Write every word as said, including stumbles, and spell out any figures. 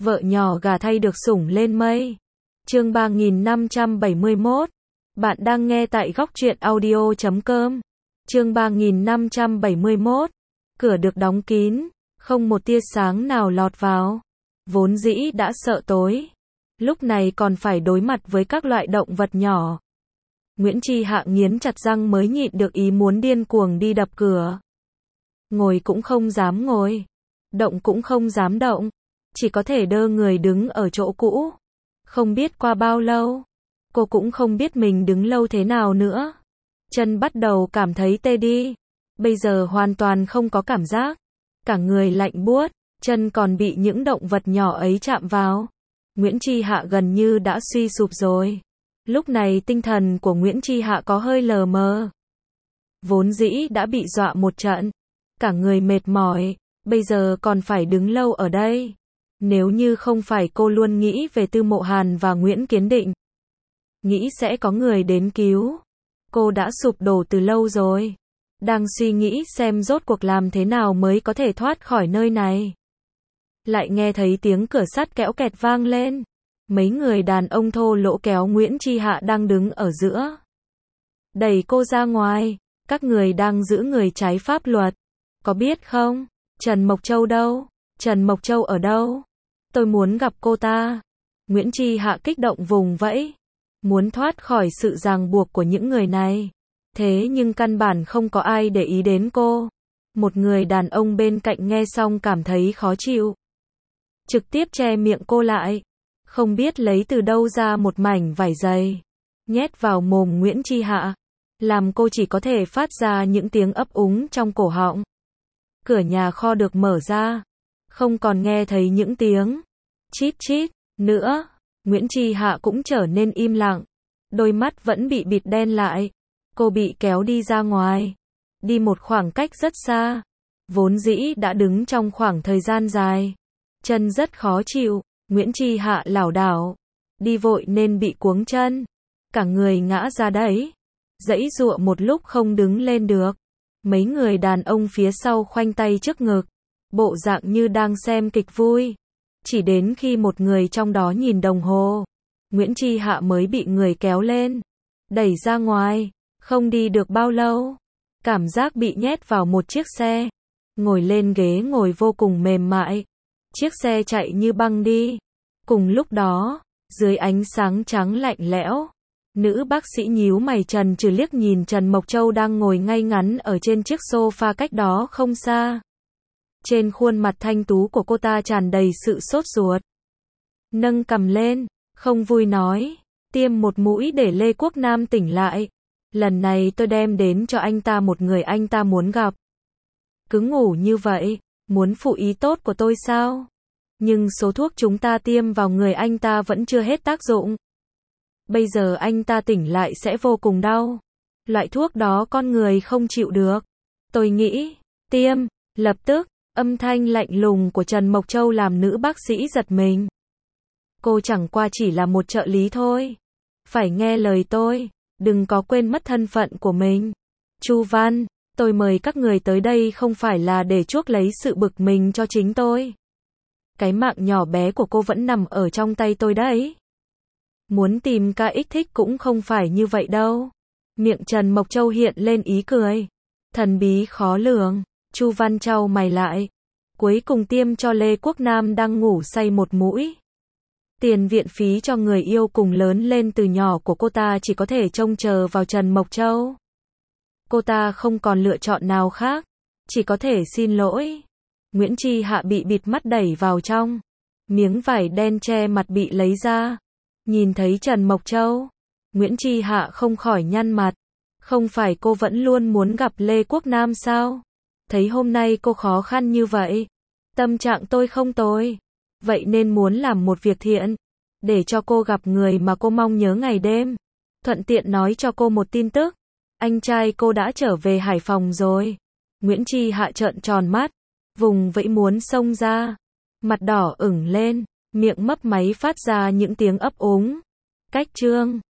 Vợ nhỏ gà thay được sủng lên mây. Chương ba nghìn năm trăm bảy mươi mốt. Bạn đang nghe tại góc truyện audio chấm com. Chương ba nghìn năm trăm bảy mươi mốt. Cửa được đóng kín, không một tia sáng nào lọt vào. Vốn dĩ đã sợ tối, lúc này còn phải đối mặt với các loại động vật nhỏ. Nguyễn Tri Hạ nghiến chặt răng mới nhịn được ý muốn điên cuồng đi đập cửa. Ngồi cũng không dám ngồi, động cũng không dám động, chỉ có thể đơ người đứng ở chỗ cũ. Không biết qua bao lâu, cô cũng không biết mình đứng lâu thế nào nữa. Chân bắt đầu cảm thấy tê đi, bây giờ hoàn toàn không có cảm giác, cả người lạnh buốt, chân còn bị những động vật nhỏ ấy chạm vào. Nguyễn Tri Hạ gần như đã suy sụp rồi. Lúc này tinh thần của Nguyễn Tri Hạ có hơi lờ mờ. Vốn dĩ đã bị dọa một trận, cả người mệt mỏi, bây giờ còn phải đứng lâu ở đây. Nếu như không phải cô luôn nghĩ về Tư Mộ Hàn và Nguyễn Kiến Định, nghĩ sẽ có người đến cứu, cô đã sụp đổ từ lâu rồi. Đang suy nghĩ xem rốt cuộc làm thế nào mới có thể thoát khỏi nơi này. Lại nghe thấy tiếng cửa sắt kéo kẹt vang lên. Mấy người đàn ông thô lỗ kéo Nguyễn Tri Hạ đang đứng ở giữa, đẩy cô ra ngoài. Các người đang giữ người trái pháp luật, có biết không? Trần Mộc Châu đâu? Trần Mộc Châu ở đâu? Tôi muốn gặp cô ta. Nguyễn Tri Hạ kích động vùng vẫy, muốn thoát khỏi sự ràng buộc của những người này. Thế nhưng căn bản không có ai để ý đến cô. Một người đàn ông bên cạnh nghe xong cảm thấy khó chịu, trực tiếp che miệng cô lại. Không biết lấy từ đâu ra một mảnh vải dày, nhét vào mồm Nguyễn Tri Hạ, làm cô chỉ có thể phát ra những tiếng ấp úng trong cổ họng. Cửa nhà kho được mở ra, không còn nghe thấy những tiếng chít chít nữa. Nguyễn Tri Hạ cũng trở nên im lặng, đôi mắt vẫn bị bịt đen lại. Cô bị kéo đi ra ngoài, đi một khoảng cách rất xa. Vốn dĩ đã đứng trong khoảng thời gian dài, chân rất khó chịu. Nguyễn Tri Hạ lảo đảo, đi vội nên bị cuống chân, cả người ngã ra đấy, giãy giụa một lúc không đứng lên được. Mấy người đàn ông phía sau khoanh tay trước ngực, bộ dạng như đang xem kịch vui. Chỉ đến khi một người trong đó nhìn đồng hồ, Nguyễn Tri Hạ mới bị người kéo lên, đẩy ra ngoài. Không đi được bao lâu, cảm giác bị nhét vào một chiếc xe. Ngồi lên ghế ngồi vô cùng mềm mại, chiếc xe chạy như băng đi. Cùng lúc đó, dưới ánh sáng trắng lạnh lẽo, nữ bác sĩ nhíu mày trần trừ liếc nhìn Trần Mộc Châu đang ngồi ngay ngắn ở trên chiếc sofa cách đó không xa. Trên khuôn mặt thanh tú của cô ta tràn đầy sự sốt ruột. Nâng cằm lên, không vui nói, tiêm một mũi để Lê Quốc Nam tỉnh lại. Lần này tôi đem đến cho anh ta một người anh ta muốn gặp. Cứ ngủ như vậy, muốn phụ ý tốt của tôi sao? Nhưng số thuốc chúng ta tiêm vào người anh ta vẫn chưa hết tác dụng. Bây giờ anh ta tỉnh lại sẽ vô cùng đau. Loại thuốc đó con người không chịu được. Tôi nghĩ, tiêm, lập tức. Âm thanh lạnh lùng của Trần Mộc Châu làm nữ bác sĩ giật mình. Cô chẳng qua chỉ là một trợ lý thôi. Phải nghe lời tôi, đừng có quên mất thân phận của mình. Chu Văn, tôi mời các người tới đây không phải là để chuốc lấy sự bực mình cho chính tôi. Cái mạng nhỏ bé của cô vẫn nằm ở trong tay tôi đấy. Muốn tìm ca ích thích cũng không phải như vậy đâu. Miệng Trần Mộc Châu hiện lên ý cười thần bí khó lường. Chu Văn chau mày lại, cuối cùng tiêm cho Lê Quốc Nam đang ngủ say một mũi. Tiền viện phí cho người yêu cùng lớn lên từ nhỏ của cô ta chỉ có thể trông chờ vào Trần Mộc Châu. Cô ta không còn lựa chọn nào khác, chỉ có thể xin lỗi. Nguyễn Tri Hạ bị bịt mắt đẩy vào trong, miếng vải đen che mặt bị lấy ra. Nhìn thấy Trần Mộc Châu, Nguyễn Tri Hạ không khỏi nhăn mặt. Không phải cô vẫn luôn muốn gặp Lê Quốc Nam sao? Thấy hôm nay cô khó khăn như vậy, tâm trạng tôi không tồi, vậy nên muốn làm một việc thiện, để cho cô gặp người mà cô mong nhớ ngày đêm. Thuận tiện nói cho cô một tin tức, anh trai cô đã trở về Hải Phòng rồi. Nguyễn Tri Hạ trợn tròn mắt, vùng vẫy muốn xông ra, mặt đỏ ửng lên, miệng mấp máy phát ra những tiếng ấp úng. Cách chương